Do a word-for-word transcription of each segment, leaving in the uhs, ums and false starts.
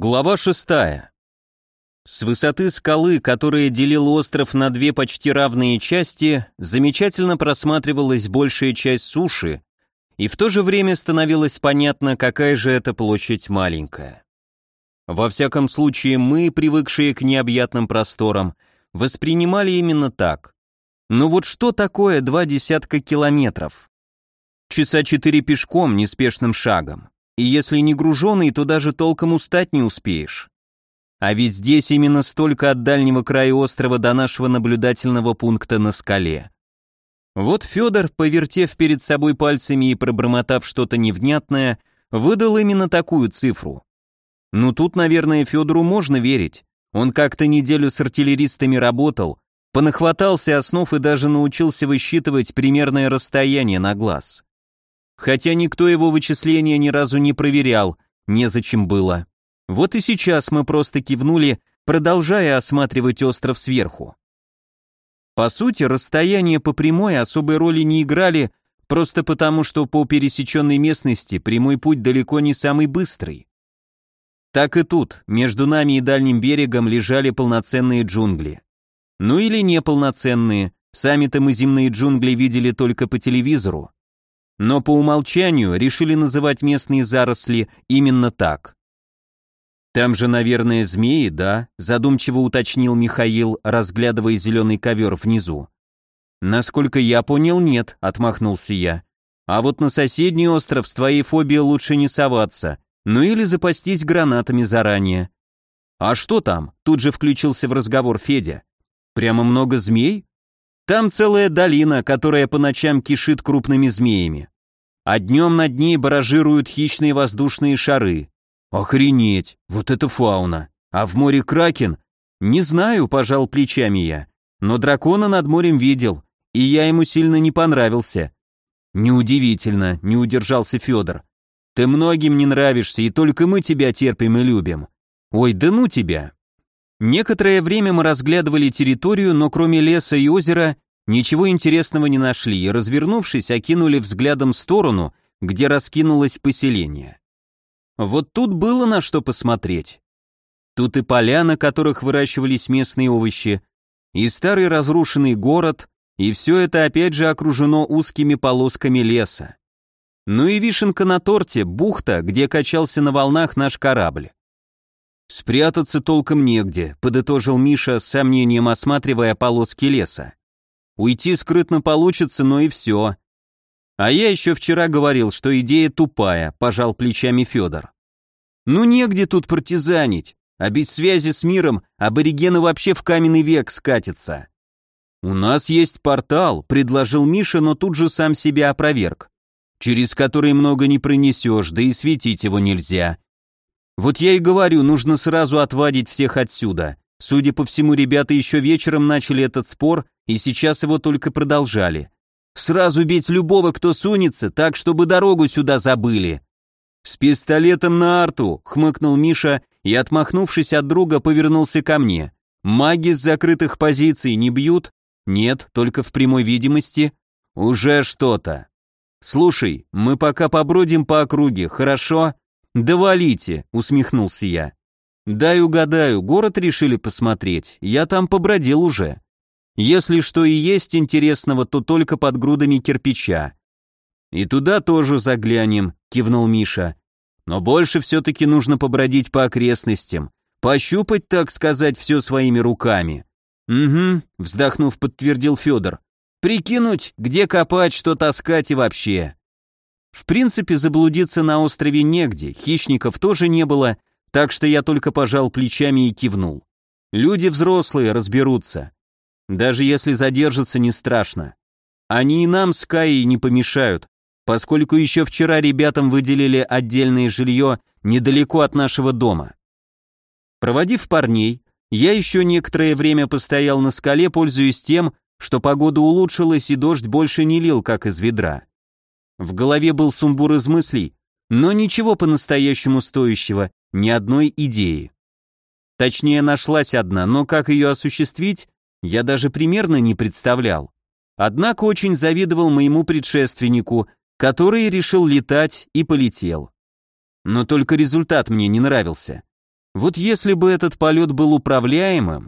Глава шестая. С высоты скалы, которая делила остров на две почти равные части, замечательно просматривалась большая часть суши, и в то же время становилось понятно, какая же это площадь маленькая. Во всяком случае, мы, привыкшие к необъятным просторам, воспринимали именно так. Но вот что такое два десятка километров? Часа четыре пешком, неспешным шагом. И если не груженый, то даже толком устать не успеешь. А ведь здесь именно столько от дальнего края острова до нашего наблюдательного пункта на скале. Вот Федор, повертев перед собой пальцами и пробормотав что-то невнятное, выдал именно такую цифру. Ну тут, наверное, Федору можно верить. Он как-то неделю с артиллеристами работал, понахватался основ и даже научился высчитывать примерное расстояние на глаз. Хотя никто его вычисления ни разу не проверял, незачем было. Вот и сейчас мы просто кивнули, продолжая осматривать остров сверху. По сути, расстояния по прямой особой роли не играли, просто потому, что по пересеченной местности прямой путь далеко не самый быстрый. Так и тут, между нами и дальним берегом лежали полноценные джунгли. Ну или неполноценные, сами-то мы земные джунгли видели только по телевизору. Но по умолчанию решили называть местные заросли именно так. «Там же, наверное, змеи, да?» — задумчиво уточнил Михаил, разглядывая зеленый ковер внизу. «Насколько я понял, нет», — отмахнулся я. «А вот на соседний остров с твоей фобией лучше не соваться, ну или запастись гранатами заранее». «А что там?» — тут же включился в разговор Федя. «Прямо много змей?» «Там целая долина, которая по ночам кишит крупными змеями. А днем над ней баражируют хищные воздушные шары». «Охренеть, вот это фауна! А в море кракен?» «Не знаю», — пожал плечами я, «но дракона над морем видел, и я ему сильно не понравился». «Неудивительно», — не удержался Федор. «Ты многим не нравишься, и только мы тебя терпим и любим». «Ой, да ну тебя!» Некоторое время мы разглядывали территорию, но кроме леса и озера ничего интересного не нашли и, развернувшись, окинули взглядом сторону, где раскинулось поселение. Вот тут было на что посмотреть. Тут и поля, на которых выращивались местные овощи, и старый разрушенный город, и все это опять же окружено узкими полосками леса. Ну и вишенка на торте — бухта, где качался на волнах наш корабль. «Спрятаться толком негде», — подытожил Миша с сомнением, осматривая полоски леса. «Уйти скрытно получится, но и все». «А я еще вчера говорил, что идея тупая», — пожал плечами Федор. «Ну негде тут партизанить, а без связи с миром аборигены вообще в каменный век скатятся». «У нас есть портал», — предложил Миша, но тут же сам себя опроверг, «через который много не пронесешь, да и светить его нельзя». «Вот я и говорю, нужно сразу отвадить всех отсюда. Судя по всему, ребята еще вечером начали этот спор и сейчас его только продолжали. Сразу бить любого, кто сунется, так, чтобы дорогу сюда забыли». «С пистолетом на арту», — хмыкнул Миша и, отмахнувшись от друга, повернулся ко мне. «Маги с закрытых позиций не бьют?» «Нет, только в прямой видимости». «Уже что-то. Слушай, мы пока побродим по округе, хорошо?» «Да валите», — усмехнулся я. «Дай угадаю, город решили посмотреть, я там побродил уже. Если что и есть интересного, то только под грудами кирпича». «И туда тоже заглянем», — кивнул Миша. «Но больше все-таки нужно побродить по окрестностям, пощупать, так сказать, все своими руками». «Угу», — вздохнув, подтвердил Федор. «Прикинуть, где копать, что таскать и вообще». В принципе, заблудиться на острове негде, хищников тоже не было, так что я только пожал плечами и кивнул. Люди взрослые, разберутся. Даже если задержатся, не страшно. Они и нам с Каей не помешают, поскольку еще вчера ребятам выделили отдельное жилье недалеко от нашего дома. Проводив парней, я еще некоторое время постоял на скале, пользуясь тем, что погода улучшилась и дождь больше не лил, как из ведра. В голове был сумбур из мыслей, но ничего по-настоящему стоящего, ни одной идеи. Точнее, нашлась одна, но как ее осуществить, я даже примерно не представлял. Однако очень завидовал моему предшественнику, который решил летать и полетел. Но только результат мне не нравился. Вот если бы этот полет был управляемым,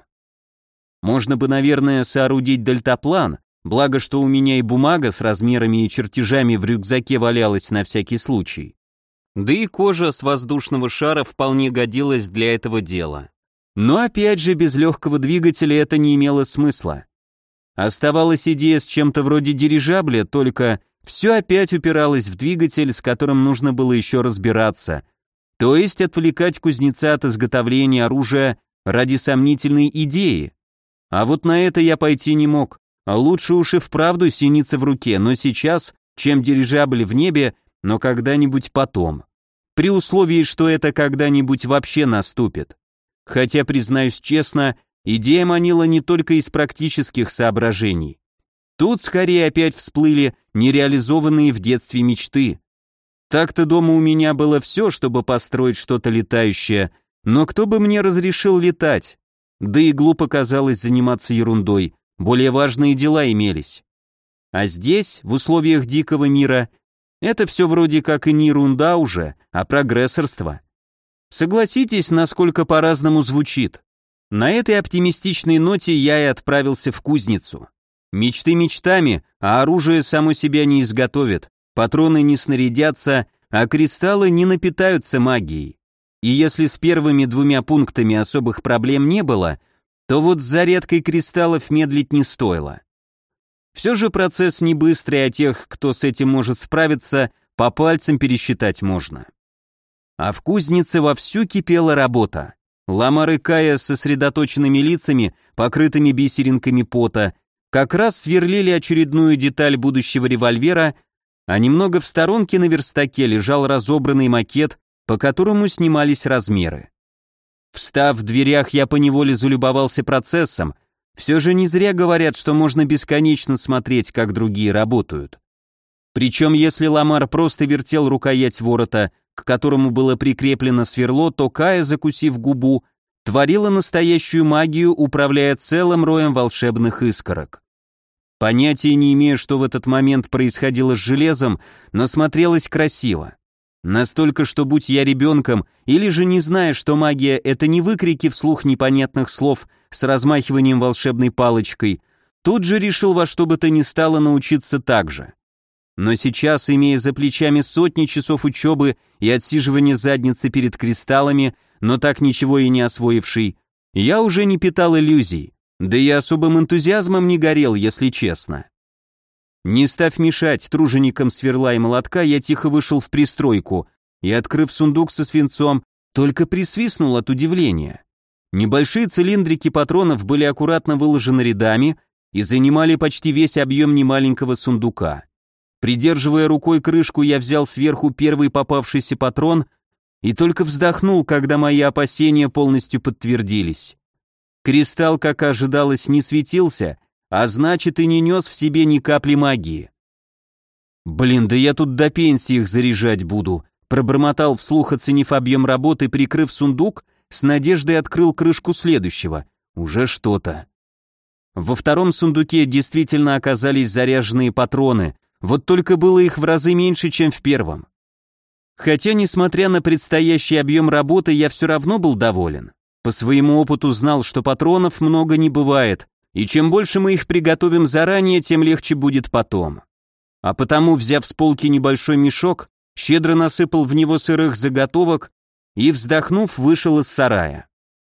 можно бы, наверное, соорудить дельтаплан, благо что у меня и бумага с размерами и чертежами в рюкзаке валялась на всякий случай. Да и кожа с воздушного шара вполне годилась для этого дела. Но опять же, без легкого двигателя это не имело смысла. Оставалась идея с чем-то вроде дирижабля, только все опять упиралось в двигатель, с которым нужно было еще разбираться, то есть отвлекать кузнеца от изготовления оружия ради сомнительной идеи. А вот на это я пойти не мог, а лучше уж и вправду синица в руке, но сейчас, чем дирижабль в небе, но когда-нибудь потом. При условии, что это когда-нибудь вообще наступит. Хотя, признаюсь честно, идея манила не только из практических соображений. Тут скорее опять всплыли нереализованные в детстве мечты. Так-то дома у меня было все, чтобы построить что-то летающее, но кто бы мне разрешил летать? Да и глупо казалось заниматься ерундой, более важные дела имелись. А здесь, в условиях дикого мира, это все вроде как и не ерунда уже, а прогрессорство. Согласитесь, насколько по-разному звучит. На этой оптимистичной ноте я и отправился в кузницу. Мечты мечтами, а оружие само себя не изготовит, патроны не снарядятся, а кристаллы не напитаются магией. И если с первыми двумя пунктами особых проблем не было, то вот с зарядкой кристаллов медлить не стоило. Все же процесс не быстрый, а тех, кто с этим может справиться, по пальцам пересчитать можно. А в кузнице вовсю кипела работа. Ламар и Кая с сосредоточенными лицами, покрытыми бисеринками пота, как раз сверлили очередную деталь будущего револьвера, а немного в сторонке на верстаке лежал разобранный макет, по которому снимались размеры. Встав в дверях, я поневоле залюбовался процессом. Все же не зря говорят, что можно бесконечно смотреть, как другие работают. Причем, если Ламар просто вертел рукоять ворота, к которому было прикреплено сверло, то Кая, закусив губу, творила настоящую магию, управляя целым роем волшебных искорок. Понятия не имею, что в этот момент происходило с железом, но смотрелось красиво. Настолько, что будь я ребенком, или же не зная, что магия — это не выкрики вслух непонятных слов с размахиванием волшебной палочкой, тут же решил во что бы то ни стало научиться так же. Но сейчас, имея за плечами сотни часов учебы и отсиживания задницы перед кристаллами, но так ничего и не освоивший, я уже не питал иллюзий, да и особым энтузиазмом не горел, если честно. Не став мешать труженикам сверла и молотка, я тихо вышел в пристройку и, открыв сундук со свинцом, только присвистнул от удивления. Небольшие цилиндрики патронов были аккуратно выложены рядами и занимали почти весь объем немаленького сундука. Придерживая рукой крышку, я взял сверху первый попавшийся патрон и только вздохнул, когда мои опасения полностью подтвердились. Кристалл, как ожидалось, не светился, а значит и не нес в себе ни капли магии. «Блин, да я тут до пенсии их заряжать буду», пробормотал вслух, оценив объем работы, прикрыв сундук, с надеждой открыл крышку следующего. Уже что-то. Во втором сундуке действительно оказались заряженные патроны, вот только было их в разы меньше, чем в первом. Хотя, несмотря на предстоящий объем работы, я все равно был доволен. По своему опыту знал, что патронов много не бывает, и чем больше мы их приготовим заранее, тем легче будет потом. А потому, взяв с полки небольшой мешок, щедро насыпал в него сырых заготовок и, вздохнув, вышел из сарая.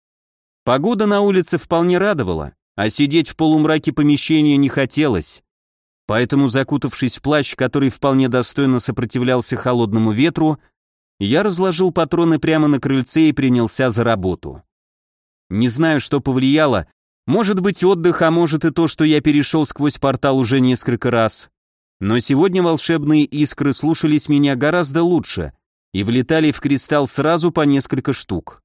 Погода на улице вполне радовала, а сидеть в полумраке помещения не хотелось. Поэтому, закутавшись в плащ, который вполне достойно сопротивлялся холодному ветру, я разложил патроны прямо на крыльце и принялся за работу. Не знаю, что повлияло, может быть отдых, а может и то, что я перешел сквозь портал уже несколько раз. Но сегодня волшебные искры слушались меня гораздо лучше и влетали в кристалл сразу по несколько штук.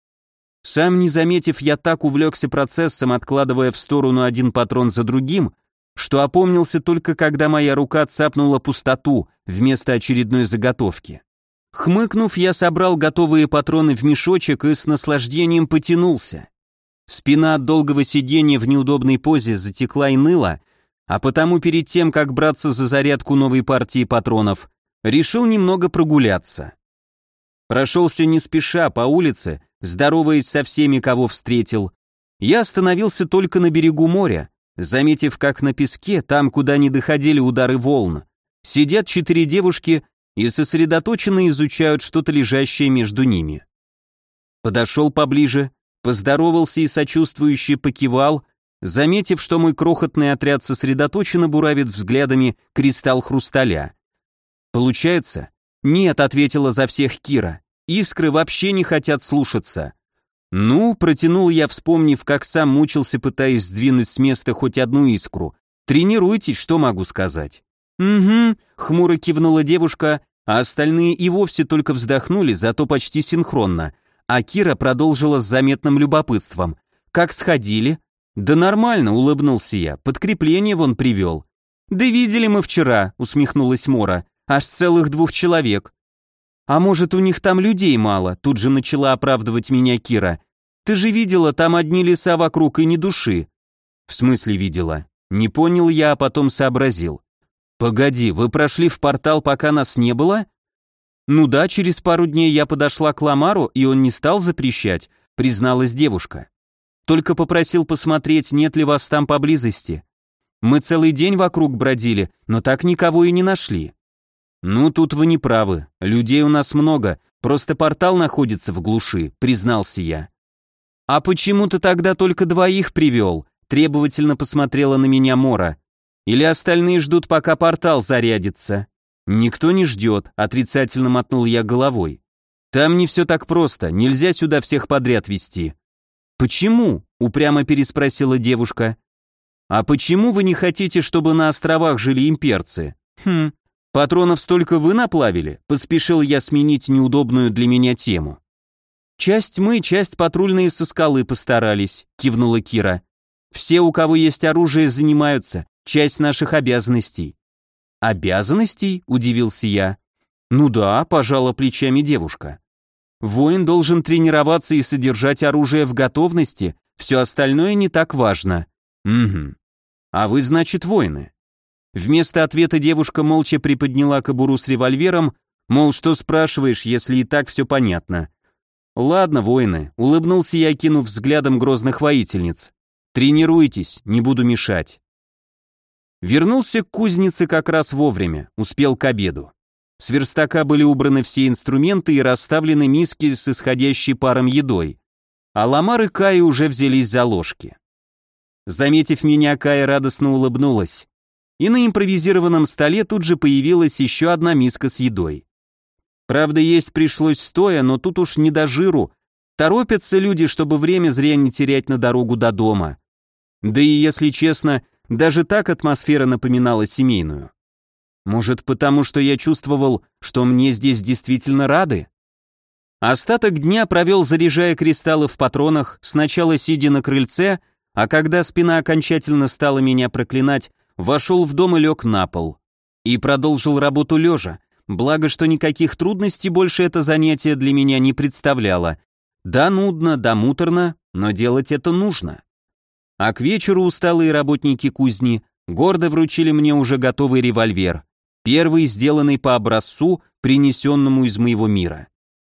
Сам не заметив, я так увлекся процессом, откладывая в сторону один патрон за другим, что опомнился только когда моя рука цапнула пустоту вместо очередной заготовки. Хмыкнув, я собрал готовые патроны в мешочек и с наслаждением потянулся. Спина от долгого сидения в неудобной позе затекла и ныла, а потому перед тем, как браться за зарядку новой партии патронов, решил немного прогуляться. Прошелся не спеша по улице, здороваясь со всеми, кого встретил. Я остановился только на берегу моря, заметив, как на песке, там, куда не доходили удары волн, сидят четыре девушки и сосредоточенно изучают что-то лежащее между ними. Подошел поближе, поздоровался и сочувствующе покивал, заметив, что мой крохотный отряд сосредоточенно буравит взглядами кристалл хрусталя. «Получается?» «Нет», — ответила за всех Кира, «искры вообще не хотят слушаться». «Ну», — протянул я, вспомнив, как сам мучился, пытаясь сдвинуть с места хоть одну искру. «Тренируйтесь, что могу сказать». «Угу», — хмуро кивнула девушка, а остальные и вовсе только вздохнули, зато почти синхронно. А Кира продолжила с заметным любопытством. «Как сходили?» «Да нормально», — улыбнулся я, «подкрепление вон привел». «Да видели мы вчера», — усмехнулась Мора, «аж целых двух человек». «А может, у них там людей мало?» — тут же начала оправдывать меня Кира. «Ты же видела, там одни леса вокруг и ни души». «В смысле видела?» Не понял я, а потом сообразил. «Погоди, вы прошли в портал, пока нас не было?» «Ну да, через пару дней я подошла к Ламару, и он не стал запрещать», — призналась девушка. «Только попросил посмотреть, нет ли вас там поблизости. Мы целый день вокруг бродили, но так никого и не нашли». «Ну, тут вы не правы, людей у нас много, просто портал находится в глуши», — признался я. «А почему ты тогда только двоих привел?» — требовательно посмотрела на меня Мора. «Или остальные ждут, пока портал зарядится?» «Никто не ждет», — отрицательно мотнул я головой. «Там не все так просто, нельзя сюда всех подряд вести». «Почему?» — упрямо переспросила девушка. «А почему вы не хотите, чтобы на островах жили имперцы?» «Хм, патронов столько вы наплавили?» — поспешил я сменить неудобную для меня тему. «Часть мы, часть патрульные со скалы постарались», — кивнула Кира. «Все, у кого есть оружие, занимаются, часть наших обязанностей». «Обязанностей?» — удивился я. «Ну да», — пожала плечами девушка. «Воин должен тренироваться и содержать оружие в готовности, все остальное не так важно». «Угу. А вы, значит, воины?» Вместо ответа девушка молча приподняла кобуру с револьвером, мол, что спрашиваешь, если и так все понятно. «Ладно, воины», — улыбнулся я, кинув взглядом грозных воительниц. «Тренируйтесь, не буду мешать». Вернулся к кузнице как раз вовремя, успел к обеду. С верстака были убраны все инструменты и расставлены миски с исходящей паром едой, а Ламар и Кай уже взялись за ложки. Заметив меня, Кая радостно улыбнулась, и на импровизированном столе тут же появилась еще одна миска с едой. Правда, есть пришлось стоя, но тут уж не до жиру, торопятся люди, чтобы время зря не терять на дорогу до дома. Да и, если честно, даже так атмосфера напоминала семейную. Может, потому что я чувствовал, что мне здесь действительно рады? Остаток дня провел, заряжая кристаллы в патронах, сначала сидя на крыльце, а когда спина окончательно стала меня проклинать, вошел в дом и лег на пол. И продолжил работу лежа, благо что никаких трудностей больше это занятие для меня не представляло. Да нудно, да муторно, но делать это нужно. А к вечеру усталые работники кузни гордо вручили мне уже готовый револьвер, первый, сделанный по образцу, принесенному из моего мира.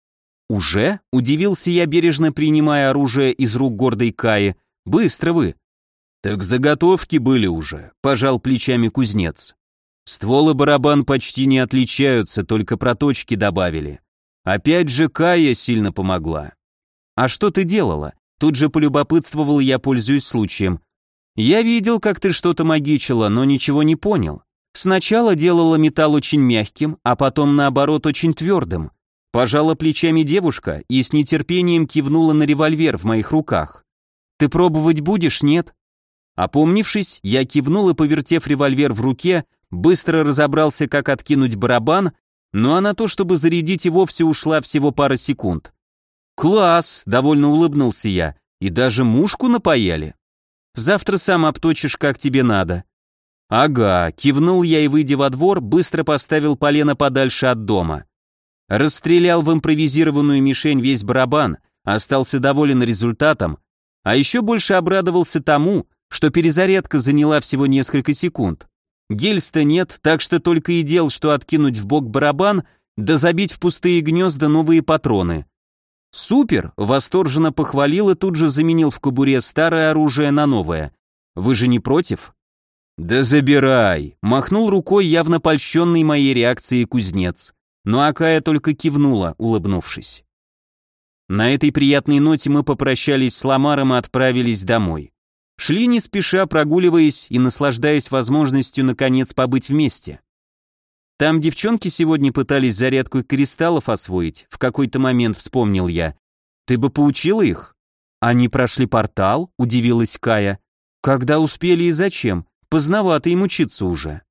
«Уже?» — удивился я, бережно принимая оружие из рук гордой Каи. «Быстро вы!» «Так заготовки были уже», — пожал плечами кузнец. «Ствол и барабан почти не отличаются, только проточки добавили. Опять же Кая сильно помогла». «А что ты делала?» Тут же полюбопытствовал я, пользуясь случаем. «Я видел, как ты что-то магичила, но ничего не понял. Сначала делала металл очень мягким, а потом, наоборот, очень твердым». Пожала плечами девушка и с нетерпением кивнула на револьвер в моих руках. «Ты пробовать будешь, нет?» Опомнившись, я кивнул и, повертев револьвер в руке, быстро разобрался, как откинуть барабан, ну а на то, чтобы зарядить и вовсе ушла всего пара секунд. «Класс!» — довольно улыбнулся я. «И даже мушку напаяли. Завтра сам обточишь, как тебе надо». «Ага», — кивнул я и, выйдя во двор, быстро поставил полено подальше от дома. Расстрелял в импровизированную мишень весь барабан, остался доволен результатом, а еще больше обрадовался тому, что перезарядка заняла всего несколько секунд. Гильз-то нет, так что только и дел, что откинуть в бок барабан, да забить в пустые гнезда новые патроны. «Супер!» — восторженно похвалил и тут же заменил в кобуре старое оружие на новое. «Вы же не против?» «Да забирай!» — махнул рукой явно польщенный моей реакцией кузнец. Но Акая только кивнула, улыбнувшись. На этой приятной ноте мы попрощались с Ламаром и отправились домой. Шли не спеша, прогуливаясь и наслаждаясь возможностью наконец побыть вместе. Там девчонки сегодня пытались зарядку кристаллов освоить, в какой-то момент вспомнил я. Ты бы поучила их? Они прошли портал, удивилась Кая. Когда успели и зачем? Поздновато им учиться уже.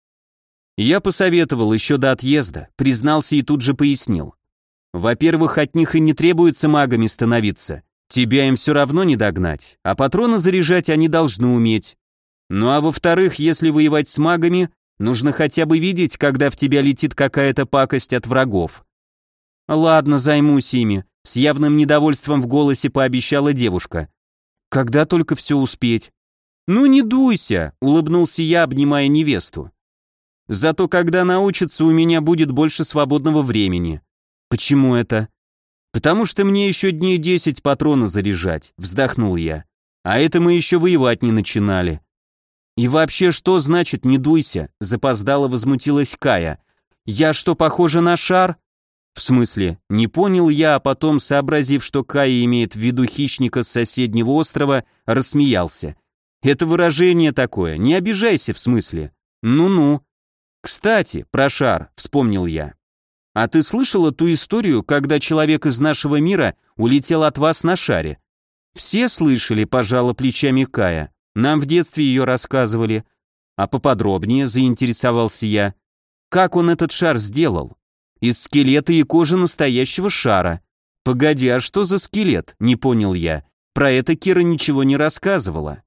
Я посоветовал еще до отъезда, признался и тут же пояснил. Во-первых, от них и не требуется магами становиться. Тебя им все равно не догнать, а патроны заряжать они должны уметь. Ну а во-вторых, если воевать с магами, нужно хотя бы видеть, когда в тебя летит какая-то пакость от врагов. Ладно, займусь ими, с явным недовольством в голосе пообещала девушка. Когда только все успеть? Ну не дуйся, улыбнулся я, обнимая невесту. Зато когда научится, у меня будет больше свободного времени. Почему это? Потому что мне еще дней десять патрона заряжать, вздохнул я. А это мы еще воевать не начинали. И вообще, что значит не дуйся? Запоздало возмутилась Кая. Я что, похожа на шар? В смысле, не понял я, а потом, сообразив, что Кая имеет в виду хищника с соседнего острова, рассмеялся. Это выражение такое, не обижайся в смысле. Ну-ну. Кстати, про шар, вспомнил я. А ты слышала ту историю, когда человек из нашего мира улетел от вас на шаре? Все слышали, пожала плечами Кая. Нам в детстве ее рассказывали. А поподробнее заинтересовался я. Как он этот шар сделал? Из скелета и кожи настоящего шара. Погоди, а что за скелет? Не понял я. Про это Кира ничего не рассказывала.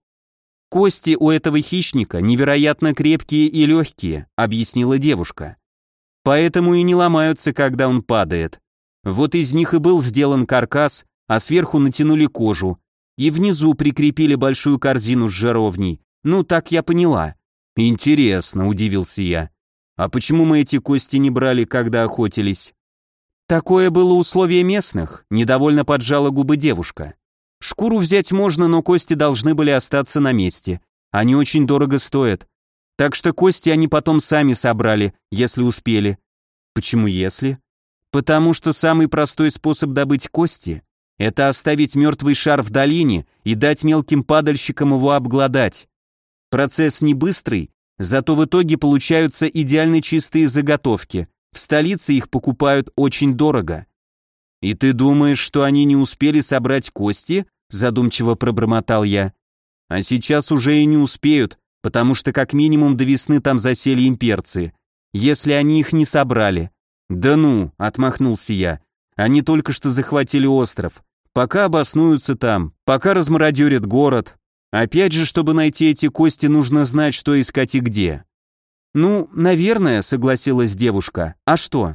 Кости у этого хищника невероятно крепкие и легкие, объяснила девушка. Поэтому и не ломаются, когда он падает. Вот из них и был сделан каркас, а сверху натянули кожу, и внизу прикрепили большую корзину с жаровней. Ну, так я поняла. Интересно, удивился я. А почему мы эти кости не брали, когда охотились? Такое было условие местных, недовольно поджала губы девушка. Шкуру взять можно, но кости должны были остаться на месте. Они очень дорого стоят. Так что кости они потом сами собрали, если успели. Почему если? Потому что самый простой способ добыть кости — это оставить мертвый шар в долине и дать мелким падальщикам его обглодать. Процесс не быстрый, зато в итоге получаются идеально чистые заготовки. В столице их покупают очень дорого. «И ты думаешь, что они не успели собрать кости?» задумчиво пробормотал я. «А сейчас уже и не успеют, потому что как минимум до весны там засели имперцы, если они их не собрали». «Да ну», — отмахнулся я, — «они только что захватили остров. Пока обоснуются там, пока размародерят город. Опять же, чтобы найти эти кости, нужно знать, что искать и где». «Ну, наверное», — согласилась девушка. «А что?»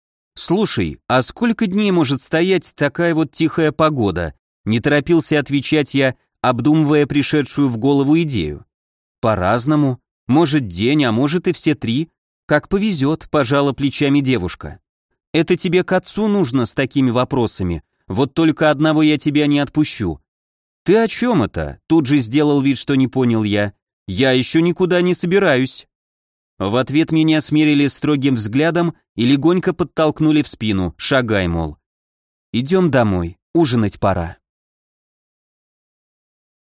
«Слушай, а сколько дней может стоять такая вот тихая погода?» Не торопился отвечать я, обдумывая пришедшую в голову идею. «По-разному. Может, день, а может и все три. Как повезет», — пожала плечами девушка. «Это тебе к отцу нужно с такими вопросами. Вот только одного я тебя не отпущу». «Ты о чем это?» — тут же сделал вид, что не понял я. «Я еще никуда не собираюсь». В ответ меня смерили строгим взглядом и легонько подтолкнули в спину, шагай, мол. «Идем домой, ужинать пора».